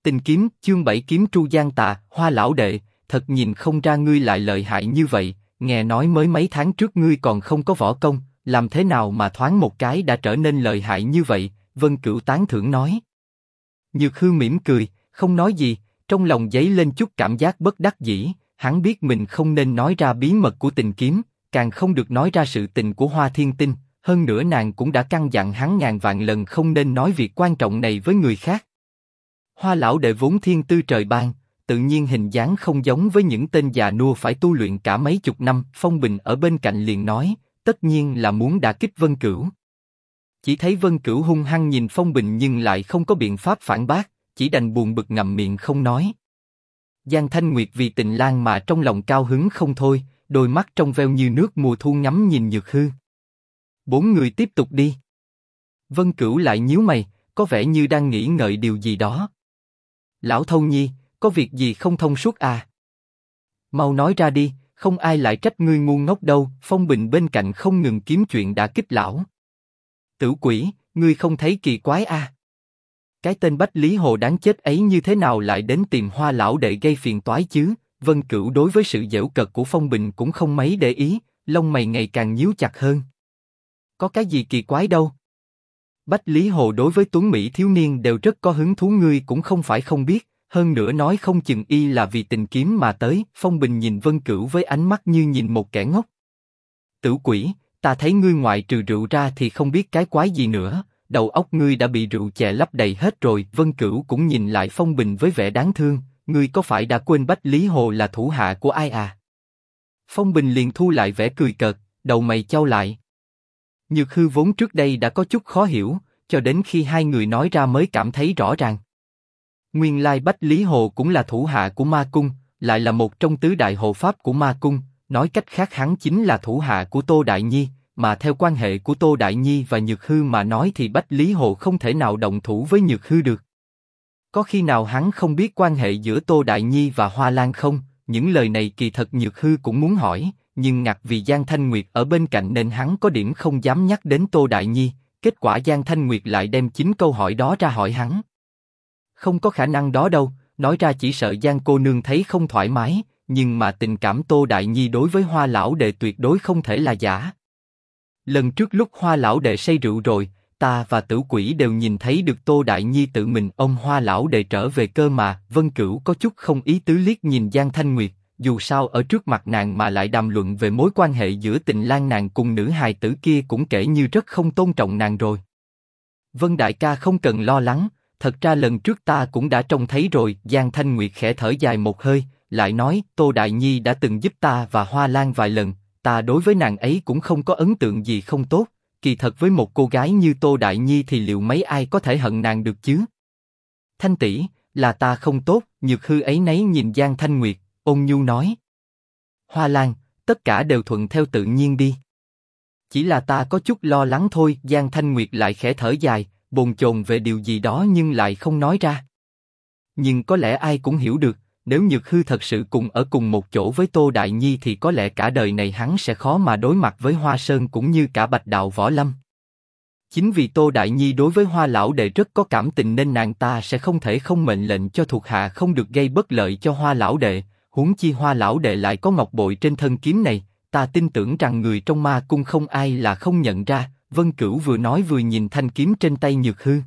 Tình kiếm, chương 7 kiếm tru giang tạ, Hoa lão đệ, thật nhìn không ra ngươi lại lợi hại như vậy, nghe nói mới mấy tháng trước ngươi còn không có võ công, làm thế nào mà thoáng một cái đã trở nên lợi hại như vậy, Vân Cửu tán thưởng nói. Nhược Hư mỉm cười, không nói gì, trong lòng dấy lên chút cảm giác bất đắc dĩ, hắn biết mình không nên nói ra bí mật của tình kiếm, càng không được nói ra sự tình của Hoa Thiên Tinh, hơn nữa nàng cũng đã căn dặn hắn ngàn vạn lần không nên nói việc quan trọng này với người khác. Hoa lão đệ vốn thiên tư trời ban, tự nhiên hình dáng không giống với những tên già nua phải tu luyện cả mấy chục năm. Phong Bình ở bên cạnh liền nói, tất nhiên là muốn đả kích Vân Cửu. Chỉ thấy Vân Cửu hung hăng nhìn Phong Bình nhưng lại không có biện pháp phản bác, chỉ đành buồn bực ngậm miệng không nói. Giang Thanh Nguyệt vì Tình Lang mà trong lòng cao hứng không thôi, đôi mắt trong veo như nước mùa thu ngắm nhìn Nhược Hư. Bốn người tiếp tục đi. Vân Cửu lại nhíu mày, có vẻ như đang nghĩ ngợi điều gì đó. Lão Thâu Nhi, có việc gì không thông suốt à? Mau nói ra đi, không ai lại trách ngươi ngu ngốc đâu. Phong Bình bên cạnh không ngừng kiếm chuyện đả kích lão. Tử Quỷ, ngươi không thấy kỳ quái à? Cái tên Bách Lý Hồ đáng chết ấy như thế nào lại đến tìm Hoa lão đệ gây phiền toái chứ? Vân Cửu đối với sự giễu cợt của Phong Bình cũng không mấy để ý, lông mày ngày càng nhíu chặt hơn. Có cái gì kỳ quái đâu? Bách Lý Hồ đối với tuấn mỹ thiếu niên đều rất có hứng thú, ngươi cũng không phải không biết, hơn nữa nói không chừng y là vì tình kiếm mà tới. Phong Bình nhìn Vân Cửu với ánh mắt như nhìn một kẻ ngốc. Tử Quỷ, ta thấy ngươi ngoại trừ rượu ra thì không biết cái quái gì nữa, đầu óc ngươi đã bị rượu chè lấp đầy hết rồi. Vân Cửu cũng nhìn lại Phong Bình với vẻ đáng thương, ngươi có phải đã quên Bách Lý Hồ là thủ hạ của ai à? Phong Bình liền thu lại vẻ cười cợt, đầu mày chau lại. Nhược Hư vốn trước đây đã có chút khó hiểu, cho đến khi hai người nói ra mới cảm thấy rõ ràng. Nguyên lai Bách Lý Hồ cũng là thủ hạ của Ma Cung, lại là một trong tứ đại hộ pháp của Ma Cung, nói cách khác hắn chính là thủ hạ của Tô Đại Nhi, mà theo quan hệ của Tô Đại Nhi và Nhược Hư mà nói thì Bách Lý Hồ không thể nào động thủ với Nhược Hư được. Có khi nào hắn không biết quan hệ giữa Tô Đại Nhi và Hoa Lan không? Những lời này kỳ thật Nhược Hư cũng muốn hỏi, nhưng ngặt vì Giang Thanh Nguyệt ở bên cạnh nên hắn có điểm không dám nhắc đến Tô Đại Nhi. Kết quả Giang Thanh Nguyệt lại đem chính câu hỏi đó ra hỏi hắn. Không có khả năng đó đâu, nói ra chỉ sợ Giang cô nương thấy không thoải mái, nhưng mà tình cảm Tô Đại Nhi đối với Hoa lão đệ tuyệt đối không thể là giả. Lần trước lúc Hoa lão đệ say rượu rồi, ta và Tử Quỷ đều nhìn thấy được Tô Đại Nhi tự mình ôm Hoa lão đệ trở về cơ mà. Vân Cửu có chút không ý tứ liếc nhìn Giang Thanh Nguyệt, dù sao ở trước mặt nàng mà lại đàm luận về mối quan hệ giữa Tình Lang nàng cùng nữ hài tử kia cũng kể như rất không tôn trọng nàng rồi. Vân đại ca không cần lo lắng, thật ra lần trước ta cũng đã trông thấy rồi. Giang Thanh Nguyệt khẽ thở dài một hơi, lại nói Tô Đại Nhi đã từng giúp ta và Hoa Lan vài lần, ta đối với nàng ấy cũng không có ấn tượng gì không tốt. Kỳ thật với một cô gái như Tô Đại Nhi thì liệu mấy ai có thể hận nàng được chứ? Thanh tỷ, là ta không tốt. Nhược Hư ấy nấy nhìn Giang Thanh Nguyệt, ôn nhu nói. Hoa Lan, tất cả đều thuận theo tự nhiên đi. Chỉ là ta có chút lo lắng thôi. Giang Thanh Nguyệt lại khẽ thở dài, bồn chồn về điều gì đó nhưng lại không nói ra. Nhưng có lẽ ai cũng hiểu được, nếu Nhược Hư thật sự cùng ở cùng một chỗ với Tô Đại Nhi thì có lẽ cả đời này hắn sẽ khó mà đối mặt với Hoa Sơn cũng như cả Bạch Đạo Võ Lâm. Chính vì Tô Đại Nhi đối với Hoa lão đệ rất có cảm tình nên nàng ta sẽ không thể không mệnh lệnh cho thuộc hạ không được gây bất lợi cho Hoa lão đệ. Huống chi Hoa lão đệ lại có ngọc bội trên thân kiếm này, ta tin tưởng rằng người trong Ma Cung không ai là không nhận ra. Vân Cửu vừa nói vừa nhìn thanh kiếm trên tay Nhược Hư.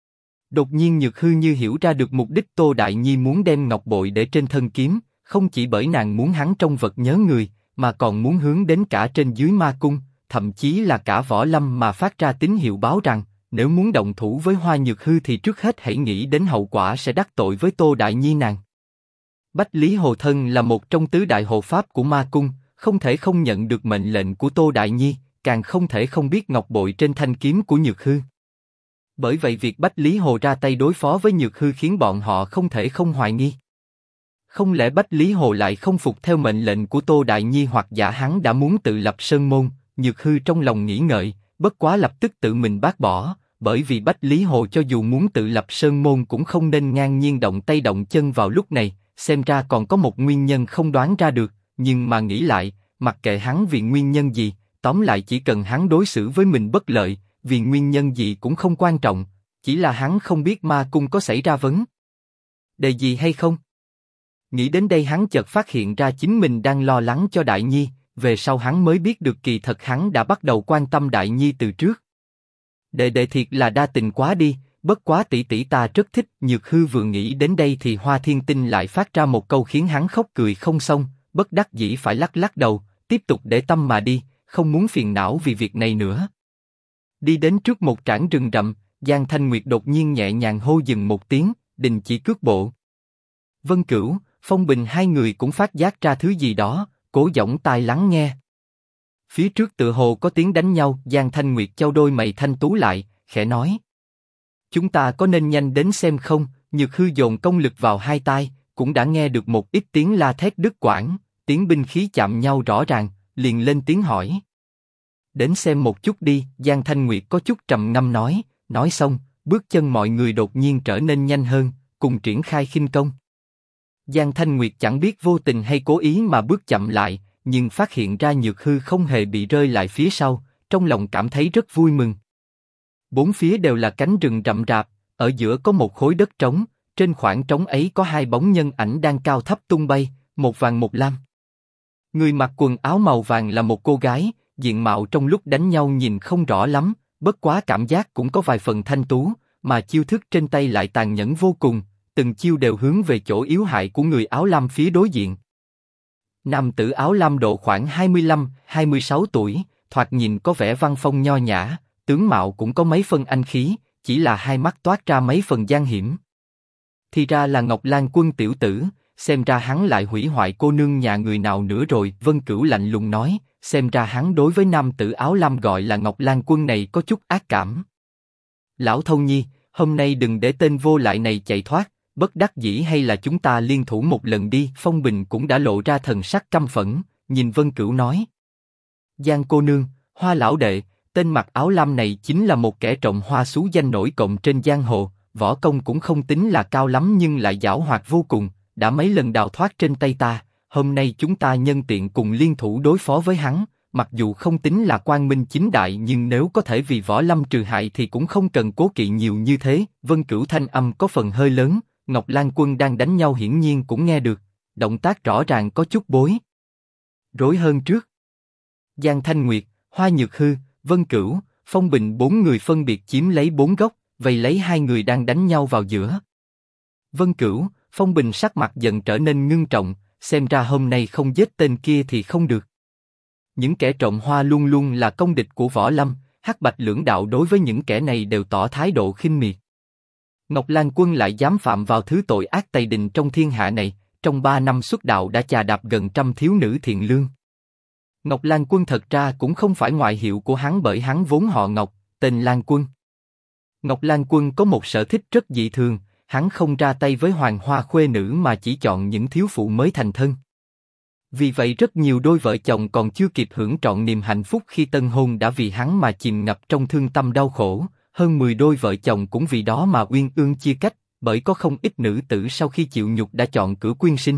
Đột nhiên Nhược Hư như hiểu ra được mục đích Tô Đại Nhi muốn đem ngọc bội để trên thân kiếm, không chỉ bởi nàng muốn hắn trong vật nhớ người, mà còn muốn hướng đến cả trên dưới Ma Cung, thậm chí là cả Võ Lâm mà phát ra tín hiệu báo rằng, nếu muốn động thủ với Hoa Nhược Hư thì trước hết hãy nghĩ đến hậu quả sẽ đắc tội với Tô Đại Nhi nàng. Bách Lý Hồ thân là một trong tứ đại hộ pháp của Ma Cung, không thể không nhận được mệnh lệnh của Tô Đại Nhi, càng không thể không biết ngọc bội trên thanh kiếm của Nhược Hư. Bởi vậy việc Bách Lý Hồ ra tay đối phó với Nhược Hư khiến bọn họ không thể không hoài nghi. Không lẽ Bách Lý Hồ lại không phục theo mệnh lệnh của Tô Đại Nhi hoặc giả hắn đã muốn tự lập sơn môn? Nhược Hư trong lòng nghĩ ngợi, bất quá lập tức tự mình bác bỏ, bởi vì Bách Lý Hồ cho dù muốn tự lập sơn môn cũng không nên ngang nhiên động tay động chân vào lúc này, xem ra còn có một nguyên nhân không đoán ra được, nhưng mà nghĩ lại, mặc kệ hắn vì nguyên nhân gì, tóm lại chỉ cần hắn đối xử với mình bất lợi, vì nguyên nhân gì cũng không quan trọng, chỉ là hắn không biết Ma Cung có xảy ra vấn Đề gì hay không? Nghĩ đến đây hắn chợt phát hiện ra chính mình đang lo lắng cho Đại Nhi, về sau hắn mới biết được kỳ thật hắn đã bắt đầu quan tâm Đại Nhi từ trước. Đệ thiệt là đa tình quá đi, bất quá tỷ tỷ ta rất thích. Nhược Hư vừa nghĩ đến đây thì Hoa Thiên Tinh lại phát ra một câu khiến hắn khóc cười không xong, bất đắc dĩ phải lắc lắc đầu, tiếp tục để tâm mà đi, không muốn phiền não vì việc này nữa. Đi đến trước một trảng rừng rậm, Giang Thanh Nguyệt đột nhiên nhẹ nhàng hô dừng một tiếng, đình chỉ cước bộ. Vân Cửu, Phong Bình hai người cũng phát giác ra thứ gì đó, cố giọng tai lắng nghe. Phía trước tựa hồ có tiếng đánh nhau, Giang Thanh Nguyệt chau đôi mày thanh tú lại, khẽ nói: chúng ta có nên nhanh đến xem không? Nhược Hư dồn công lực vào hai tai, cũng đã nghe được một ít tiếng la thét đứt quãng, tiếng binh khí chạm nhau rõ ràng, liền lên tiếng hỏi. Đến xem một chút đi, Giang Thanh Nguyệt có chút trầm ngâm nói xong, bước chân mọi người đột nhiên trở nên nhanh hơn, cùng triển khai khinh công. Giang Thanh Nguyệt chẳng biết vô tình hay cố ý mà bước chậm lại, nhưng phát hiện ra Nhược Hư không hề bị rơi lại phía sau, trong lòng cảm thấy rất vui mừng. Bốn phía đều là cánh rừng rậm rạp, ở giữa có một khối đất trống, trên khoảng trống ấy có hai bóng nhân ảnh đang cao thấp tung bay, một vàng một lam. Người mặc quần áo màu vàng là một cô gái, diện mạo trong lúc đánh nhau nhìn không rõ lắm, bất quá cảm giác cũng có vài phần thanh tú, mà chiêu thức trên tay lại tàn nhẫn vô cùng, từng chiêu đều hướng về chỗ yếu hại của người áo lam phía đối diện. Nam tử áo lam độ khoảng 25-26 tuổi, thoạt nhìn có vẻ văn phong nho nhã, tướng mạo cũng có mấy phần anh khí, chỉ là hai mắt toát ra mấy phần gian hiểm. Thì ra là Ngọc Lan Quân tiểu tử, xem ra hắn lại hủy hoại cô nương nhà người nào nữa rồi. Vân Cửu lạnh lùng nói, xem ra hắn đối với nam tử áo lam gọi là Ngọc Lan Quân này có chút ác cảm. Lão Thâu Nhi, hôm nay đừng để tên vô lại này chạy thoát, bất đắc dĩ hay là chúng ta liên thủ một lần đi. Phong Bình cũng đã lộ ra thần sắc căm phẫn, nhìn Vân Cửu nói. Giang cô nương, Hoa lão đệ, tên mặc áo lam này chính là một kẻ trộm hoa xú danh nổi cộng trên giang hồ, võ công cũng không tính là cao lắm nhưng lại giảo hoạt vô cùng, đã mấy lần đào thoát trên tay ta. Hôm nay chúng ta nhân tiện cùng liên thủ đối phó với hắn, mặc dù không tính là quang minh chính đại nhưng nếu có thể vì võ lâm trừ hại thì cũng không cần cố kỵ nhiều như thế. Vân Cửu thanh âm có phần hơi lớn, Ngọc Lan Quân đang đánh nhau hiển nhiên cũng nghe được, động tác rõ ràng có chút bối rối hơn trước. Giang Thanh Nguyệt, Hoa Nhược Hư, Vân Cửu, Phong Bình bốn người phân biệt chiếm lấy bốn góc, vây lấy hai người đang đánh nhau vào giữa. Vân Cửu, Phong Bình sắc mặt dần trở nên ngưng trọng, xem ra hôm nay không giết tên kia thì không được. Những kẻ trộm hoa luôn luôn là công địch của võ lâm, hắc bạch lưỡng đạo đối với những kẻ này đều tỏ thái độ khinh miệt. Ngọc Lan Quân lại dám phạm vào thứ tội ác tày đình trong thiên hạ này, trong 3 năm xuất đạo đã chà đạp gần trăm thiếu nữ thiện lương. Ngọc Lan Quân thật ra cũng không phải ngoại hiệu của hắn bởi hắn vốn họ Ngọc, tên Lan Quân. Ngọc Lan Quân có một sở thích rất dị thường, hắn không ra tay với hoàng hoa khuê nữ mà chỉ chọn những thiếu phụ mới thành thân. Vì vậy rất nhiều đôi vợ chồng còn chưa kịp hưởng trọn niềm hạnh phúc khi tân hôn đã vì hắn mà chìm ngập trong thương tâm đau khổ, hơn 10 đôi vợ chồng cũng vì đó mà uyên ương chia cách, bởi có không ít nữ tử sau khi chịu nhục đã chọn cửa quyên sinh.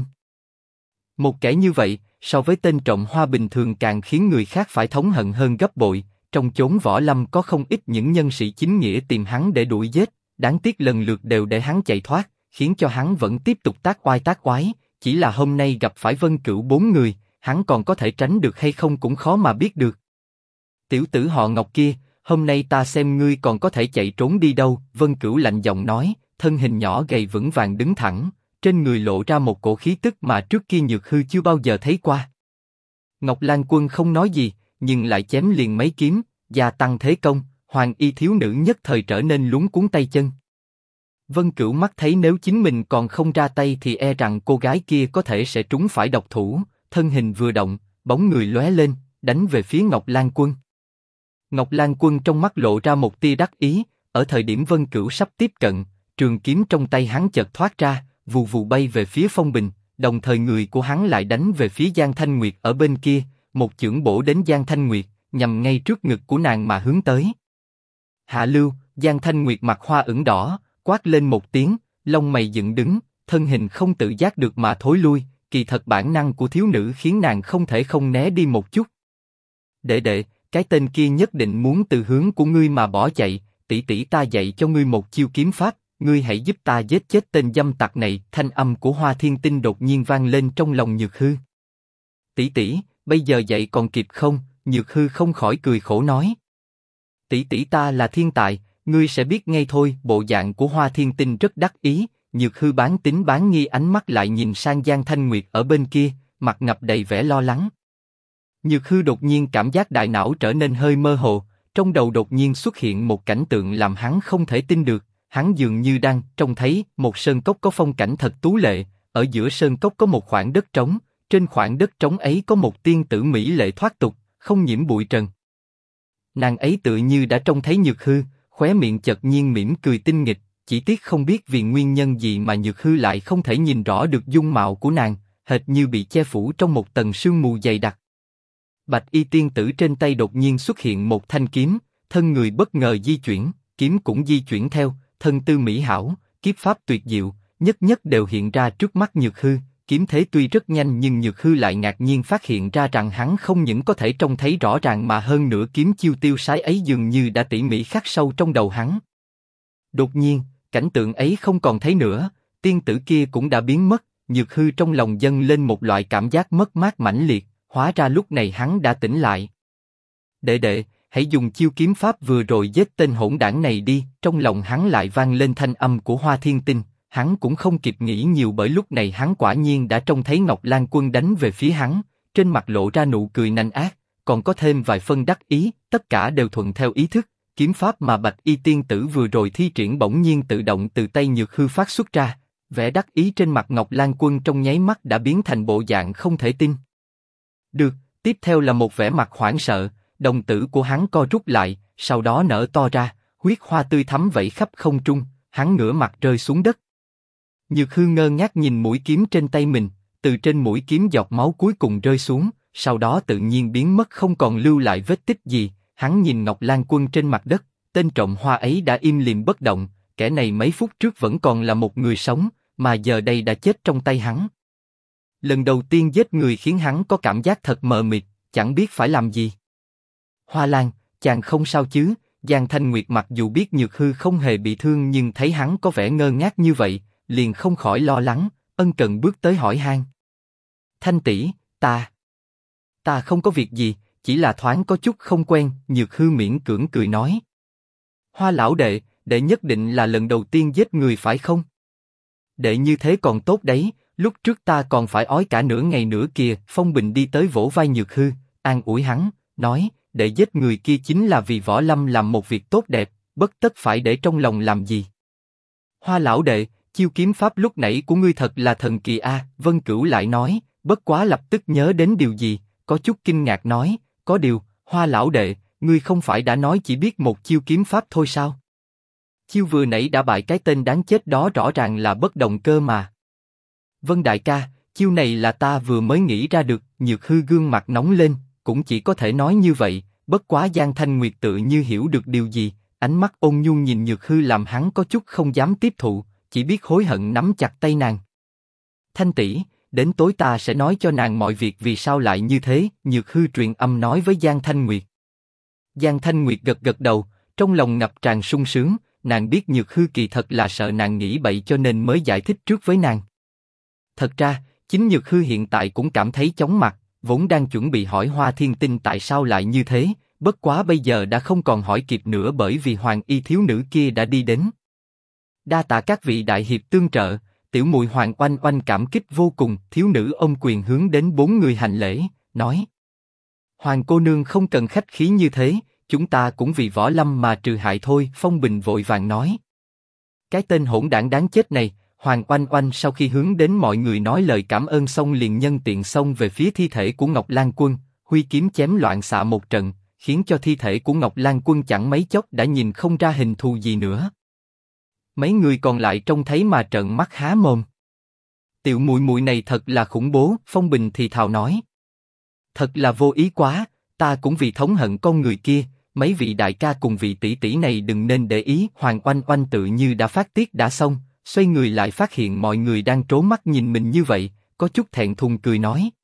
Một kẻ như vậy, so với tên trộm hoa bình thường càng khiến người khác phải thống hận hơn gấp bội. Trong chốn võ lâm có không ít những nhân sĩ chính nghĩa tìm hắn để đuổi giết, đáng tiếc lần lượt đều để hắn chạy thoát, khiến cho hắn vẫn tiếp tục tác oai. Chỉ là hôm nay gặp phải Vân Cửu bốn người, hắn còn có thể tránh được hay không cũng khó mà biết được. Tiểu tử họ Ngọc kia, hôm nay ta xem ngươi còn có thể chạy trốn đi đâu. Vân Cửu lạnh giọng nói, thân hình nhỏ gầy vững vàng đứng thẳng, trên người lộ ra một cổ khí tức mà trước kia Nhược Hư chưa bao giờ thấy qua. Ngọc Lan Quân không nói gì, nhưng lại chém liền mấy kiếm, gia tăng thế công, hoàng y thiếu nữ nhất thời trở nên luống cuống tay chân. Vân Cửu mắt thấy nếu chính mình còn không ra tay thì e rằng cô gái kia có thể sẽ trúng phải độc thủ, thân hình vừa động, bóng người lóe lên, đánh về phía Ngọc Lan Quân. Ngọc Lan Quân trong mắt lộ ra một tia đắc ý, ở thời điểm Vân Cửu sắp tiếp cận, trường kiếm trong tay hắn chợt thoát ra, vù vù bay về phía Phong Bình, đồng thời người của hắn lại đánh về phía Giang Thanh Nguyệt ở bên kia, một chưởng bổ đến Giang Thanh Nguyệt, nhằm ngay trước ngực của nàng mà hướng tới. Hạ lưu, Giang Thanh Nguyệt mặt hoa ửng đỏ, quát lên một tiếng, lông mày dựng đứng, thân hình không tự giác được mà thối lui, kỳ thật bản năng của thiếu nữ khiến nàng không thể không né đi một chút. Đệ, cái tên kia nhất định muốn từ hướng của ngươi mà bỏ chạy, tỷ tỷ ta dạy cho ngươi một chiêu kiếm pháp, ngươi hãy giúp ta giết chết tên dâm tặc này. Thanh âm của Hoa Thiên Tinh đột nhiên vang lên trong lòng Nhược Hư. Tỷ tỷ, bây giờ dậy còn kịp không? Nhược Hư không khỏi cười khổ nói. Tỷ tỷ ta là thiên tài, ngươi sẽ biết ngay thôi. Bộ dạng của Hoa Thiên Tinh rất đắc ý. Nhược Hư bán tín bán nghi ánh mắt lại nhìn sang Giang Thanh Nguyệt ở bên kia, mặt ngập đầy vẻ lo lắng. Nhược Hư đột nhiên cảm giác đại não trở nên hơi mơ hồ, trong đầu đột nhiên xuất hiện một cảnh tượng làm hắn không thể tin được. Hắn dường như đang trông thấy một sơn cốc có phong cảnh thật tú lệ, ở giữa sơn cốc có một khoảng đất trống, trên khoảng đất trống ấy có một tiên tử mỹ lệ thoát tục, không nhiễm bụi trần. Nàng ấy tự như đã trông thấy Nhược Hư, khóe miệng chợt nhiên mỉm cười tinh nghịch, chỉ tiếc không biết vì nguyên nhân gì mà Nhược Hư lại không thể nhìn rõ được dung mạo của nàng, hệt như bị che phủ trong một tầng sương mù dày đặc. Bạch y tiên tử trên tay đột nhiên xuất hiện một thanh kiếm, thân người bất ngờ di chuyển, kiếm cũng di chuyển theo, thân tư mỹ hảo, kiếp pháp tuyệt diệu, nhất nhất đều hiện ra trước mắt Nhược Hư. Kiếm thế tuy rất nhanh nhưng Nhược Hư lại ngạc nhiên phát hiện ra rằng hắn không những có thể trông thấy rõ ràng mà hơn nữa kiếm chiêu tiêu sái ấy dường như đã tỉ mỉ khắc sâu trong đầu hắn. Đột nhiên, cảnh tượng ấy không còn thấy nữa, tiên tử kia cũng đã biến mất. Nhược Hư trong lòng dâng lên một loại cảm giác mất mát mãnh liệt, hóa ra lúc này hắn đã tỉnh lại. Đệ đệ, hãy dùng chiêu kiếm pháp vừa rồi giết tên hỗn đảng này đi. Trong lòng hắn lại vang lên thanh âm của Hoa Thiên Tinh. Hắn cũng không kịp nghĩ nhiều bởi lúc này hắn quả nhiên đã trông thấy Ngọc Lan Quân đánh về phía hắn, trên mặt lộ ra nụ cười nanh ác, còn có thêm vài phân đắc ý, tất cả đều thuận theo ý thức. Kiếm pháp mà Bạch y tiên tử vừa rồi thi triển bỗng nhiên tự động từ tay Nhược Hư phát xuất ra, vẻ đắc ý trên mặt Ngọc Lan Quân trong nháy mắt đã biến thành bộ dạng không thể tin. Được, tiếp theo là một vẻ mặt hoảng sợ, đồng tử của hắn co rút lại, sau đó nở to ra, huyết hoa tươi thắm vẩy khắp không trung, hắn ngửa mặt rơi xuống đất. Nhược Hư ngơ ngác nhìn mũi kiếm trên tay mình, từ trên mũi kiếm giọt máu cuối cùng rơi xuống, sau đó tự nhiên biến mất không còn lưu lại vết tích gì. Hắn nhìn Ngọc Lan Quân trên mặt đất, tên trộm hoa ấy đã im lìm bất động, kẻ này mấy phút trước vẫn còn là một người sống, mà giờ đây đã chết trong tay hắn. Lần đầu tiên giết người khiến hắn có cảm giác thật mờ mịt, chẳng biết phải làm gì. Hoa Lan, chàng không sao chứ? Giang Thanh Nguyệt mặc dù biết Nhược Hư không hề bị thương nhưng thấy hắn có vẻ ngơ ngác như vậy, liền không khỏi lo lắng, ân cần bước tới hỏi han. Thanh tỷ, ta không có việc gì, chỉ là thoáng có chút không quen. Nhược Hư miễn cưỡng cười nói. Hoa lão đệ, đệ nhất định là lần đầu tiên giết người phải không? Đệ như thế còn tốt đấy, lúc trước ta còn phải ói cả nửa ngày nữa kìa. Phong Bình đi tới vỗ vai Nhược Hư, an ủi hắn, nói, đệ giết người kia chính là vì Võ Lâm làm một việc tốt đẹp, bất tất phải để trong lòng làm gì. Hoa lão đệ, chiêu kiếm pháp lúc nãy của ngươi thật là thần kỳ a. Vân Cửu lại nói, bất quá lập tức nhớ đến điều gì, có chút kinh ngạc nói, có điều, Hoa lão đệ, ngươi không phải đã nói chỉ biết một chiêu kiếm pháp thôi sao? Chiêu vừa nãy đã bại cái tên đáng chết đó rõ ràng là bất động cơ mà. Vân đại ca, chiêu này là ta vừa mới nghĩ ra được. Nhược Hư gương mặt nóng lên, cũng chỉ có thể nói như vậy. Bất quá Giang Thanh Nguyệt tự như hiểu được điều gì, ánh mắt ôn nhu nhìn Nhược Hư làm hắn có chút không dám tiếp thụ, chỉ biết hối hận nắm chặt tay nàng. Thanh tỷ, đến tối ta sẽ nói cho nàng mọi việc vì sao lại như thế. Nhược Hư truyền âm nói với Giang Thanh Nguyệt. Giang Thanh Nguyệt gật gật đầu, trong lòng ngập tràn sung sướng. Nàng biết Nhược Hư kỳ thật là sợ nàng nghĩ bậy cho nên mới giải thích trước với nàng. Thật ra, chính Nhược Hư hiện tại cũng cảm thấy chóng mặt, vốn đang chuẩn bị hỏi Hoa Thiên Tinh tại sao lại như thế, bất quá bây giờ đã không còn hỏi kịp nữa bởi vì Hoàng y thiếu nữ kia đã đi đến. Đa tạ các vị đại hiệp tương trợ, tiểu muội Hoàng Oanh Oanh cảm kích vô cùng. Thiếu nữ ôm quyền hướng đến bốn người hành lễ, nói: Hoàng cô nương không cần khách khí như thế, chúng ta cũng vì Võ Lâm mà trừ hại thôi. Phong Bình vội vàng nói: Cái tên hỗn đảng đáng chết này. Hoàng Oanh Oanh sau khi hướng đến mọi người nói lời cảm ơn xong liền nhân tiện xông về phía thi thể của Ngọc Lan Quân, huy kiếm chém loạn xạ một trận, khiến cho thi thể của Ngọc Lan Quân chẳng mấy chốc đã nhìn không ra hình thù gì nữa. Mấy người còn lại trông thấy mà trợn mắt há mồm. Tiểu muội muội này thật là khủng bố. Phong Bình thì thào nói: Thật là vô ý quá, ta cũng vì thống hận con người kia. Mấy vị đại ca cùng vị tỷ tỷ này đừng nên để ý. Hoàng Oanh Oanh tự như đã phát tiết đã xong, xoay người lại phát hiện mọi người đang trố mắt nhìn mình như vậy, có chút thẹn thùng cười nói: